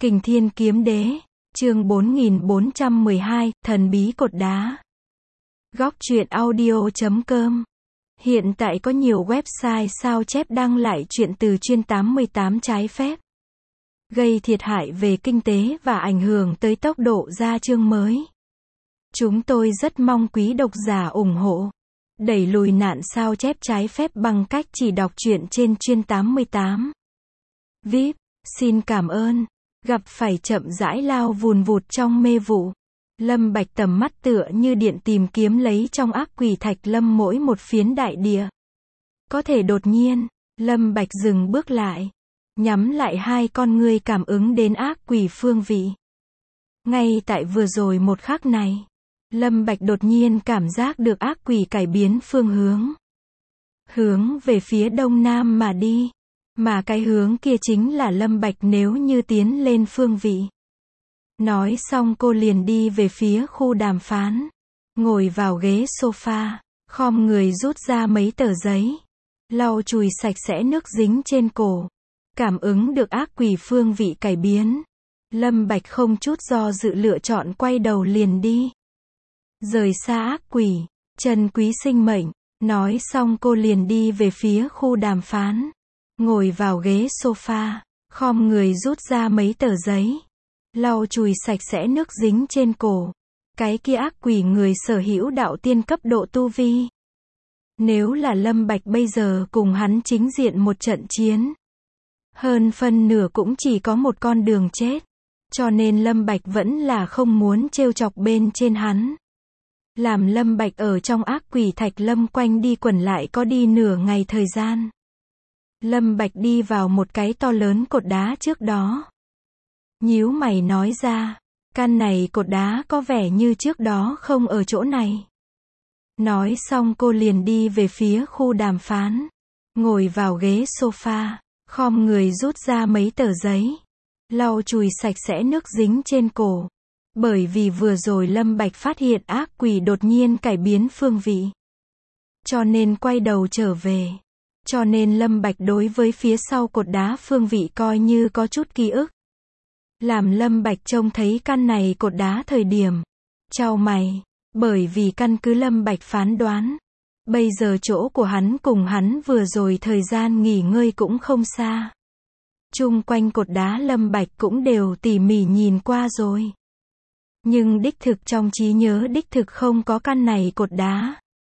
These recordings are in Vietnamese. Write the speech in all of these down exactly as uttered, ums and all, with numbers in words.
Kình Thiên Kiếm Đế, chương bốn nghìn bốn trăm mười hai, Thần bí cột đá. Góc truyện audio chấm com. Hiện tại có nhiều website sao chép đăng lại truyện từ chuyên tám mươi tám trái phép, gây thiệt hại về kinh tế và ảnh hưởng tới tốc độ ra chương mới. Chúng tôi rất mong quý độc giả ủng hộ, đẩy lùi nạn sao chép trái phép bằng cách chỉ đọc truyện trên chuyên tám mươi tám. vê i pê, xin cảm ơn. Gặp phải chậm rãi lao vùn vụt trong mê vụ. Lâm Bạch tầm mắt tựa như điện tìm kiếm lấy trong ác quỷ thạch lâm mỗi một phiến đại địa. Có thể đột nhiên, Lâm Bạch dừng bước lại, nhắm lại hai con ngươi cảm ứng đến ác quỷ phương vị. Ngay tại vừa rồi một khắc này, Lâm Bạch đột nhiên cảm giác được ác quỷ cải biến phương hướng. Hướng về phía đông nam mà đi. Mà cái hướng kia chính là Lâm Bạch nếu như tiến lên phương vị. Nói xong cô liền đi về phía khu đàm phán. Ngồi vào ghế sofa, khom người rút ra mấy tờ giấy. Lau chùi sạch sẽ nước dính trên cổ. Cảm ứng được ác quỷ phương vị cải biến. Lâm Bạch không chút do dự lựa chọn quay đầu liền đi. Rời xa ác quỷ, trân quý sinh mệnh. Nói xong cô liền đi về phía khu đàm phán. Ngồi vào ghế sofa, khom người rút ra mấy tờ giấy. Lau chùi sạch sẽ nước dính trên cổ. Cái kia ác quỷ người sở hữu đạo tiên cấp độ tu vi. Nếu là Lâm Bạch bây giờ cùng hắn chính diện một trận chiến, hơn phân nửa cũng chỉ có một con đường chết. Cho nên Lâm Bạch vẫn là không muốn trêu chọc bên trên hắn. Làm Lâm Bạch ở trong ác quỷ thạch lâm quanh đi quẩn lại có đi nửa ngày thời gian. Lâm Bạch đi vào một cái to lớn cột đá trước đó. Nhíu mày nói ra, căn này cột đá có vẻ như trước đó không ở chỗ này. Nói xong cô liền đi về phía khu đàm phán. Ngồi vào ghế sofa, khom người rút ra mấy tờ giấy. Lau chùi sạch sẽ nước dính trên cổ. Bởi vì vừa rồi Lâm Bạch phát hiện ác quỷ đột nhiên cải biến phương vị. Cho nên quay đầu trở về. Cho nên Lâm Bạch đối với phía sau cột đá phương vị coi như có chút ký ức. Làm Lâm Bạch trông thấy căn này cột đá thời điểm. Chau mày, bởi vì căn cứ Lâm Bạch phán đoán. Bây giờ chỗ của hắn cùng hắn vừa rồi thời gian nghỉ ngơi cũng không xa. Chung quanh cột đá Lâm Bạch cũng đều tỉ mỉ nhìn qua rồi. Nhưng đích thực trong trí nhớ đích thực không có căn này cột đá.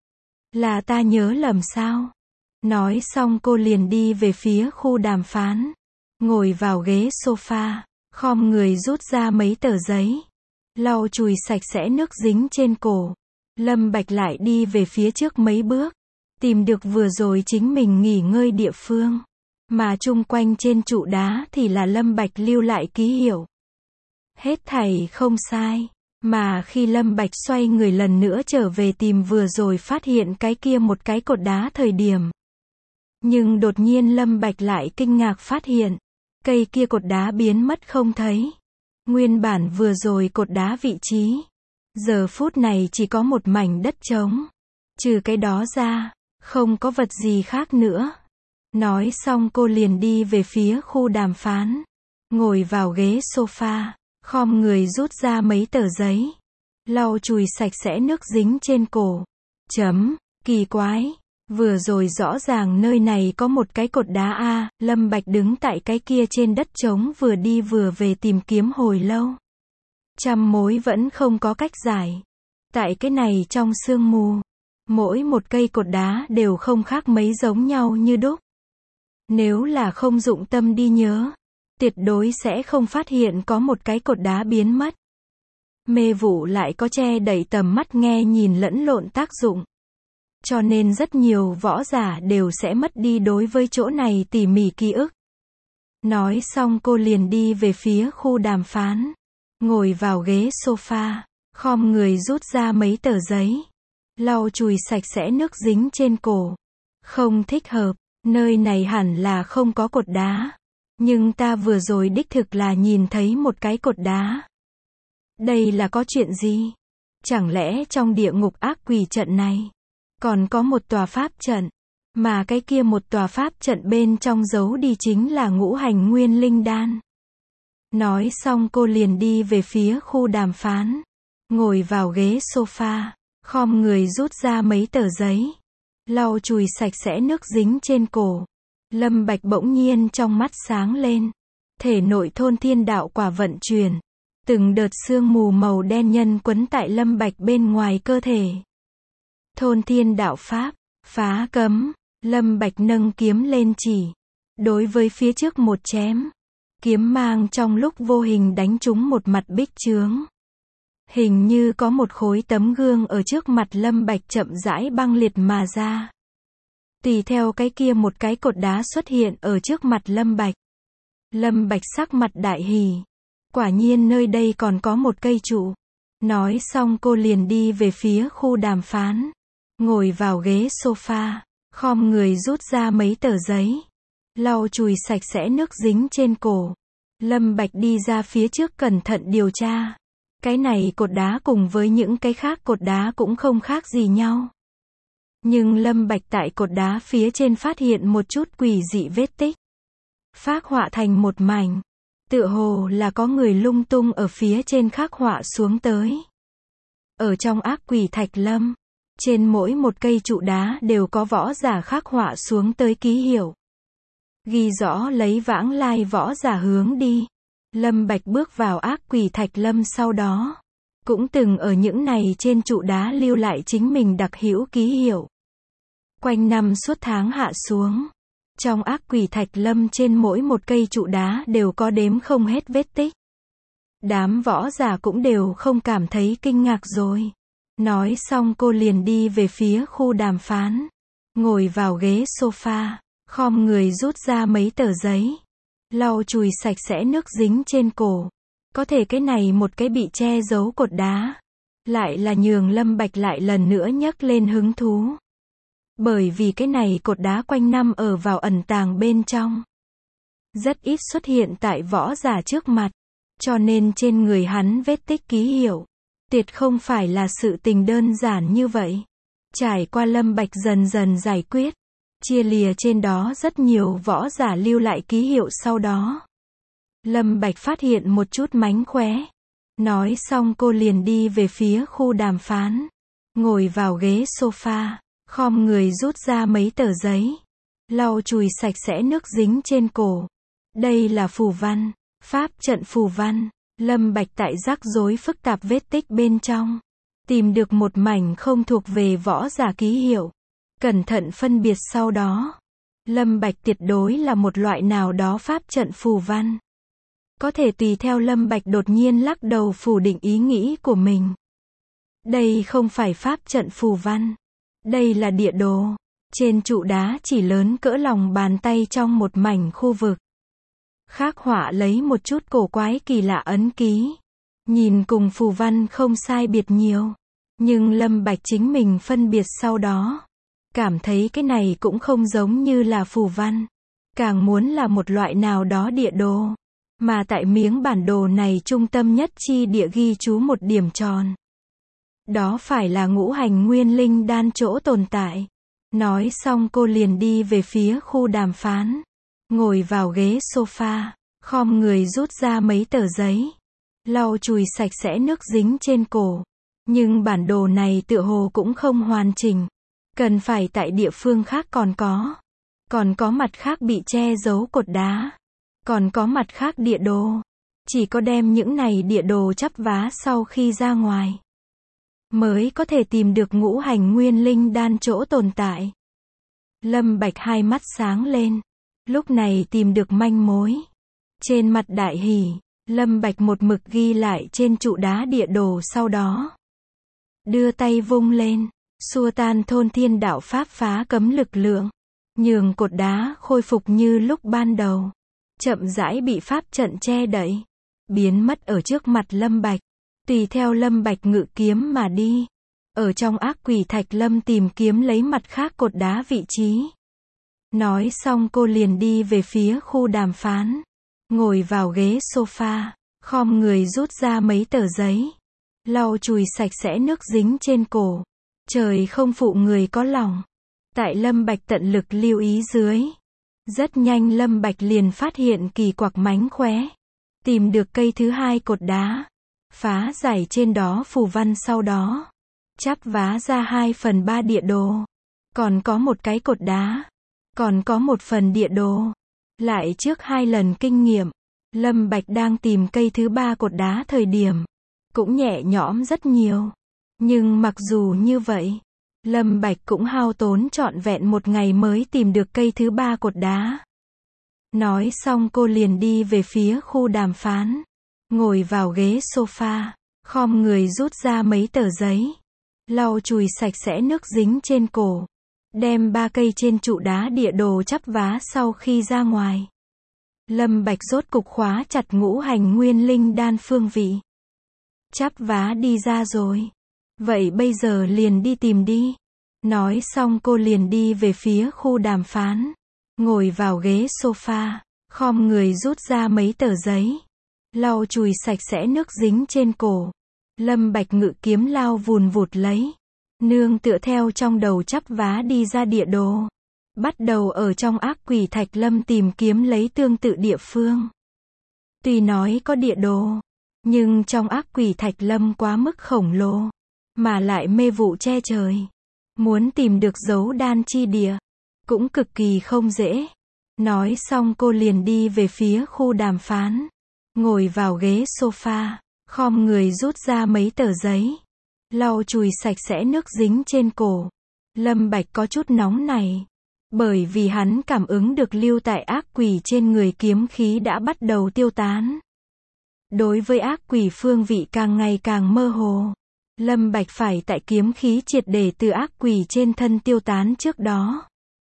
Là ta nhớ lầm sao? Nói xong cô liền đi về phía khu đàm phán. Ngồi vào ghế sofa, khom người rút ra mấy tờ giấy. Lau chùi sạch sẽ nước dính trên cổ. Lâm Bạch lại đi về phía trước mấy bước. Tìm được vừa rồi chính mình nghỉ ngơi địa phương. Mà chung quanh trên trụ đá thì là Lâm Bạch lưu lại ký hiệu. Hết thảy không sai. Mà khi Lâm Bạch xoay người lần nữa trở về tìm vừa rồi phát hiện cái kia một cái cột đá thời điểm. Nhưng đột nhiên Lâm Bạch lại kinh ngạc phát hiện, cây kia cột đá biến mất không thấy. Nguyên bản vừa rồi cột đá vị trí, giờ phút này chỉ có một mảnh đất trống. Trừ cái đó ra, không có vật gì khác nữa. Nói xong cô liền đi về phía khu đàm phán. Ngồi vào ghế sofa, khom người rút ra mấy tờ giấy. Lau chùi sạch sẽ nước dính trên cổ. Chấm, kỳ quái. Vừa rồi rõ ràng nơi này có một cái cột đá A, Lâm Bạch đứng tại cái kia trên đất trống vừa đi vừa về tìm kiếm hồi lâu. Trăm mối vẫn không có cách giải. Tại cái này trong sương mù, mỗi một cây cột đá đều không khác mấy giống nhau như đúc. Nếu là không dụng tâm đi nhớ, tuyệt đối sẽ không phát hiện có một cái cột đá biến mất. Mê vụ lại có che đậy tầm mắt nghe nhìn lẫn lộn tác dụng. Cho nên rất nhiều võ giả đều sẽ mất đi đối với chỗ này tỉ mỉ ký ức. Nói xong cô liền đi về phía khu đàm phán. Ngồi vào ghế sofa, khom người rút ra mấy tờ giấy. Lau chùi sạch sẽ nước dính trên cổ. Không thích hợp, nơi này hẳn là không có cột đá. Nhưng ta vừa rồi đích thực là nhìn thấy một cái cột đá. Đây là có chuyện gì? Chẳng lẽ trong địa ngục ác quỷ trận này còn có một tòa pháp trận, mà cái kia một tòa pháp trận bên trong giấu đi chính là ngũ hành nguyên linh đan. Nói xong cô liền đi về phía khu đàm phán. Ngồi vào ghế sofa, khom người rút ra mấy tờ giấy. Lau chùi sạch sẽ nước dính trên cổ. Lâm Bạch bỗng nhiên trong mắt sáng lên. Thể nội thôn thiên đạo quả vận chuyển. Từng đợt sương mù màu đen nhân quấn tại Lâm Bạch bên ngoài cơ thể. Thôn thiên đạo pháp, phá cấm. Lâm Bạch nâng kiếm lên chỉ. Đối với phía trước một chém. Kiếm mang trong lúc vô hình đánh trúng một mặt bích chướng. Hình như có một khối tấm gương ở trước mặt Lâm Bạch chậm rãi băng liệt mà ra. Tùy theo cái kia một cái cột đá xuất hiện ở trước mặt Lâm Bạch. Lâm Bạch sắc mặt đại hỉ. Quả nhiên nơi đây còn có một cây trụ. Nói xong cô liền đi về phía khu đàm phán. Ngồi vào ghế sofa, khom người rút ra mấy tờ giấy. Lau chùi sạch sẽ nước dính trên cổ. Lâm Bạch đi ra phía trước cẩn thận điều tra. Cái này cột đá cùng với những cái khác cột đá cũng không khác gì nhau. Nhưng Lâm Bạch tại cột đá phía trên phát hiện một chút quỷ dị vết tích. Phác họa thành một mảnh. Tựa hồ là có người lung tung ở phía trên khắc họa xuống tới. Ở trong ác quỷ thạch lâm, trên mỗi một cây trụ đá đều có võ giả khắc họa xuống tới ký hiệu. Ghi rõ lấy vãng lai võ giả hướng đi. Lâm Bạch bước vào ác quỷ thạch lâm sau đó. Cũng từng ở những này trên trụ đá lưu lại chính mình đặc hữu ký hiệu. Quanh năm suốt tháng hạ xuống. Trong ác quỷ thạch lâm trên mỗi một cây trụ đá đều có đếm không hết vết tích. Đám võ giả cũng đều không cảm thấy kinh ngạc rồi. Nói xong cô liền đi về phía khu đàm phán. Ngồi vào ghế sofa, khom người rút ra mấy tờ giấy. Lau chùi sạch sẽ nước dính trên cổ. Có thể cái này một cái bị che giấu cột đá. Lại là nhường Lâm Bạch lại lần nữa nhấc lên hứng thú. Bởi vì cái này cột đá quanh năm ở vào ẩn tàng bên trong. Rất ít xuất hiện tại võ giả trước mặt. Cho nên trên người hắn vết tích ký hiệu. Tuyệt không phải là sự tình đơn giản như vậy. Trải qua Lâm Bạch dần dần giải quyết. Chia lìa trên đó rất nhiều võ giả lưu lại ký hiệu sau đó. Lâm Bạch phát hiện một chút mánh khóe. Nói xong cô liền đi về phía khu đàm phán. Ngồi vào ghế sofa, khom người rút ra mấy tờ giấy. Lau chùi sạch sẽ nước dính trên cổ. Đây là phù văn, pháp trận phù văn. Lâm Bạch tại rắc rối phức tạp vết tích bên trong. Tìm được một mảnh không thuộc về võ giả ký hiệu. Cẩn thận phân biệt sau đó. Lâm Bạch tuyệt đối là một loại nào đó pháp trận phù văn. Có thể tùy theo Lâm Bạch đột nhiên lắc đầu phủ định ý nghĩ của mình. Đây không phải pháp trận phù văn. Đây là địa đồ. Trên trụ đá chỉ lớn cỡ lòng bàn tay trong một mảnh khu vực. Khắc họa lấy một chút cổ quái kỳ lạ ấn ký. Nhìn cùng phù văn không sai biệt nhiều. Nhưng Lâm Bạch chính mình phân biệt sau đó. Cảm thấy cái này cũng không giống như là phù văn. Càng muốn là một loại nào đó địa đồ. Mà tại miếng bản đồ này trung tâm nhất chi địa ghi chú một điểm tròn. Đó phải là ngũ hành nguyên linh đan chỗ tồn tại. Nói xong cô liền đi về phía khu đàm phán. Ngồi vào ghế sofa, khom người rút ra mấy tờ giấy. Lau chùi sạch sẽ nước dính trên cổ. Nhưng bản đồ này tựa hồ cũng không hoàn chỉnh. Cần phải tại địa phương khác còn có. Còn có mặt khác bị che giấu cột đá. Còn có mặt khác địa đồ. Chỉ có đem những này địa đồ chắp vá sau khi ra ngoài. Mới có thể tìm được ngũ hành nguyên linh đan chỗ tồn tại. Lâm Bạch hai mắt sáng lên. Lúc này tìm được manh mối. Trên mặt đại hỉ, Lâm Bạch một mực ghi lại trên trụ đá địa đồ sau đó. Đưa tay vung lên, xua tan thôn thiên đạo pháp phá cấm lực lượng. Nhường cột đá khôi phục như lúc ban đầu. Chậm rãi bị pháp trận che đậy. Biến mất ở trước mặt Lâm Bạch. Tùy theo Lâm Bạch ngự kiếm mà đi. Ở trong ác quỷ thạch lâm tìm kiếm lấy mặt khác cột đá vị trí. Nói xong cô liền đi về phía khu đàm phán. Ngồi vào ghế sofa, khom người rút ra mấy tờ giấy. Lau chùi sạch sẽ nước dính trên cổ. Trời không phụ người có lòng. Tại Lâm Bạch tận lực lưu ý dưới. Rất nhanh Lâm Bạch liền phát hiện kỳ quặc mánh khóe. Tìm được cây thứ hai cột đá. Phá giải trên đó phù văn, sau đó chắp vá ra hai phần ba địa đồ. Còn có một cái cột đá. Còn có một phần địa đồ. Lại trước hai lần kinh nghiệm, Lâm Bạch đang tìm cây thứ ba cột đá thời điểm cũng nhẹ nhõm rất nhiều. Nhưng mặc dù như vậy, Lâm Bạch cũng hao tốn trọn vẹn một ngày mới tìm được cây thứ ba cột đá. Nói xong cô liền đi về phía khu đàm phán. Ngồi vào ghế sofa, khom người rút ra mấy tờ giấy. Lau chùi sạch sẽ nước dính trên cổ. Đem ba cây trên trụ đá địa đồ chắp vá sau khi ra ngoài. Lâm Bạch rốt cục khóa chặt ngũ hành nguyên linh đan phương vị. Chắp vá đi ra rồi. Vậy bây giờ liền đi tìm đi. Nói xong cô liền đi về phía khu đàm phán. Ngồi vào ghế sofa, khom người rút ra mấy tờ giấy. Lau chùi sạch sẽ nước dính trên cổ. Lâm Bạch ngự kiếm lao vùn vụt lấy. Nương tựa theo trong đầu chắp vá đi ra địa đồ. Bắt đầu ở trong ác quỷ thạch lâm tìm kiếm lấy tương tự địa phương. Tuy nói có địa đồ, nhưng trong ác quỷ thạch lâm quá mức khổng lồ, mà lại mê vụ che trời. Muốn tìm được dấu đan chi địa, cũng cực kỳ không dễ. Nói xong cô liền đi về phía khu đàm phán. Ngồi vào ghế sofa, khom người rút ra mấy tờ giấy. Lau chùi sạch sẽ nước dính trên cổ. Lâm Bạch có chút nóng này. Bởi vì hắn cảm ứng được lưu tại ác quỷ trên người kiếm khí đã bắt đầu tiêu tán. Đối với ác quỷ phương vị càng ngày càng mơ hồ. Lâm Bạch phải tại kiếm khí triệt để từ ác quỷ trên thân tiêu tán trước đó.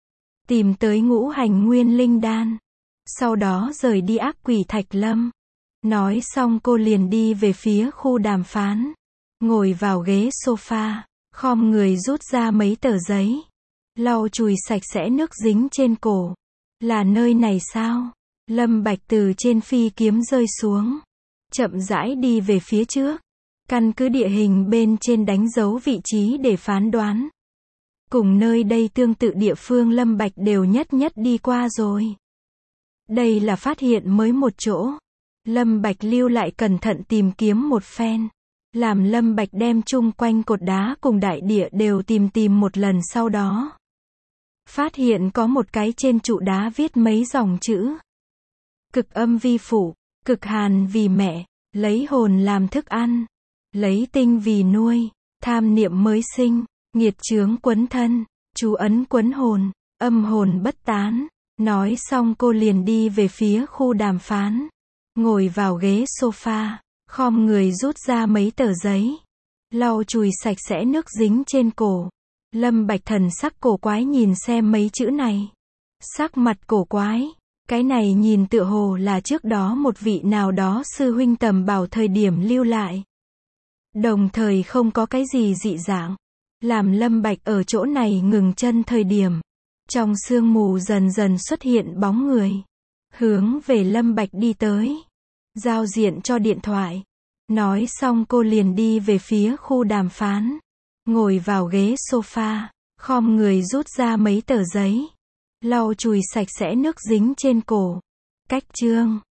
Tìm tới ngũ hành nguyên linh đan. Sau đó rời đi ác quỷ thạch lâm. Nói xong cô liền đi về phía khu đàm phán. Ngồi vào ghế sofa, khom người rút ra mấy tờ giấy. Lau chùi sạch sẽ nước dính trên cổ. Là nơi này sao? Lâm Bạch từ trên phi kiếm rơi xuống. Chậm rãi đi về phía trước. Căn cứ địa hình bên trên đánh dấu vị trí để phán đoán. Cùng nơi đây tương tự địa phương Lâm Bạch đều nhất nhất đi qua rồi. Đây là phát hiện mới một chỗ. Lâm Bạch lưu lại cẩn thận tìm kiếm một phen. Làm Lâm Bạch đem chung quanh cột đá cùng đại địa đều tìm tìm một lần, sau đó phát hiện có một cái trên trụ đá viết mấy dòng chữ. Cực âm vi phụ, cực hàn vì mẹ, lấy hồn làm thức ăn, lấy tinh vì nuôi, tham niệm mới sinh, nghiệt chướng quấn thân, chú ấn quấn hồn, âm hồn bất tán. Nói xong cô liền đi về phía khu đàm phán. Ngồi vào ghế sofa, khom người rút ra mấy tờ giấy. Lau chùi sạch sẽ nước dính trên cổ. Lâm Bạch thần sắc cổ quái nhìn xem mấy chữ này. Sắc mặt cổ quái. Cái này nhìn tựa hồ là trước đó một vị nào đó sư huynh tầm bảo thời điểm lưu lại. Đồng thời không có cái gì dị dạng. Làm Lâm Bạch ở chỗ này ngừng chân thời điểm. Trong sương mù dần dần xuất hiện bóng người. Hướng về Lâm Bạch đi tới. Giao diện cho điện thoại. Nói xong cô liền đi về phía khu đàm phán. Ngồi vào ghế sofa, khom người rút ra mấy tờ giấy. Lau chùi sạch sẽ nước dính trên cổ. Cách chương